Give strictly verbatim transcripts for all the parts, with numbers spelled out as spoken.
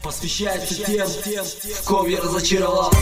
посвящается тем, в ком я разочаровался.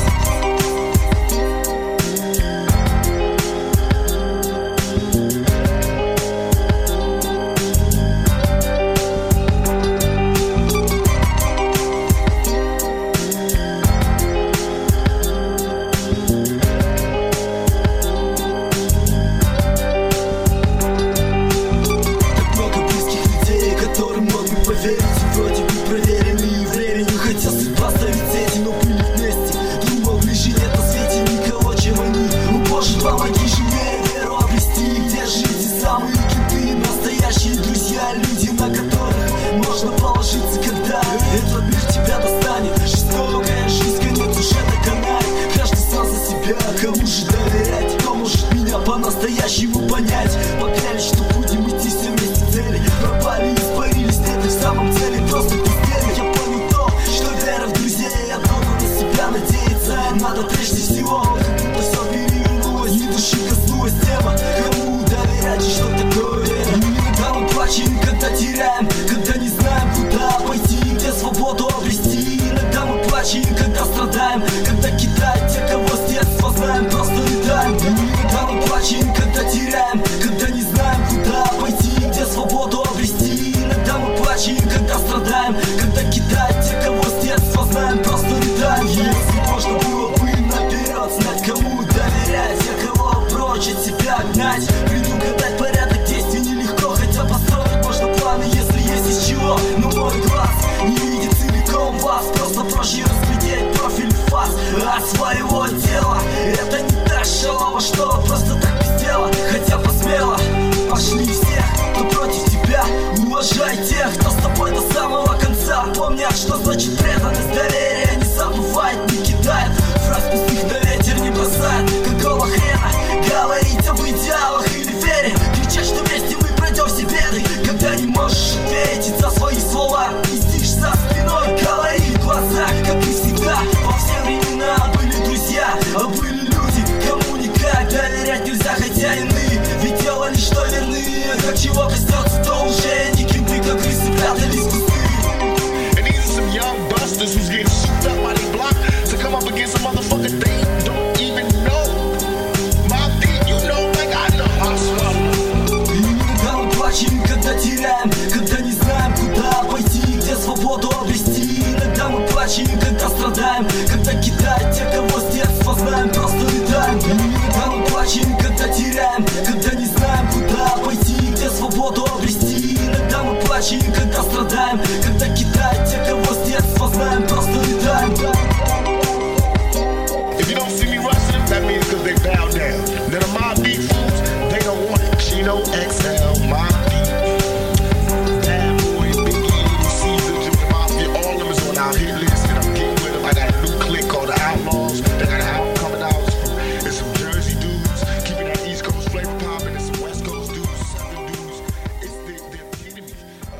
Вроде бы проверенные временем, хотел судьба ставить сети, но были вместе. Думал, ближе нет на свете никого, чем они. О Боже, помоги же мне веру обрести. Где же эти самые киты, настоящие друзья, люди, на которых можно положиться, когда этот мир тебя достанет. Жестокая жизнь, конец уже доконает. Каждый сам за себя, кому же доверять? Кто может меня по-настоящему понять? Поклялись, что будем идти все вместе цели. Пропали, испарились, нет, в самом деле просто пиздели. Я понял то, что вера в друзей, одного на себя надеяться надо прежде всего. Как будто все перевернулось, ни души коснулась тема. Кому доверять и что такое? Иногда мы плачем, когда теряем, когда не знаем, куда пойти, где свободу обрести. Иногда мы плачем, когда страдаем, когда кидают те, кого с детства знаем, просто летаем. Иногда мы плачем, когда теряем, когда не знаем, куда пойти, где свободу обрести. Иногда мы плачем, когда страдаем, когда кидают те, кого с детства знаем, просто летаем. Если можно было бы наперед знать, кому доверять, я кого прочь от себя гнать. Предугадать порядок действий нелегко, хотя построить можно планы, если есть из чего. Но мой глаз не видит целиком вас, просто проще разглядеть профиль фас от своего тела. Это не та шалава, что просто так без дела, хотя посмело. Пошли всех, кто против тебя, уважай тех, кто с тобой до самого конца. Помнят, что значит преданность, доверие не забывает, не кидает фраз пустых на ветер, не бросает. Какого хрена говорить об идеалах или вере? Кричать, что вместе мы пройдем все беды, когда не можешь ответить за свои слова. Пиздишь за спиной, говори в глазах, как и всегда. Во все времена были друзья, а были люди, кому никак доверять нельзя, хотя иные ведь делали, что верны. Как чего коснется, то уже не кенты, как крысы прятались в кусты. And these are some young busters who's getting souped up by the block to come up against a motherfucker they don't even know. Mobb Deep, you know, like I know hustler. Иногда мы плачем, когда теряем, когда не знаем, куда пойти, где свободу обрести. Иногда мы плачем, когда страдаем, когда кидают те, кого с детства знаем,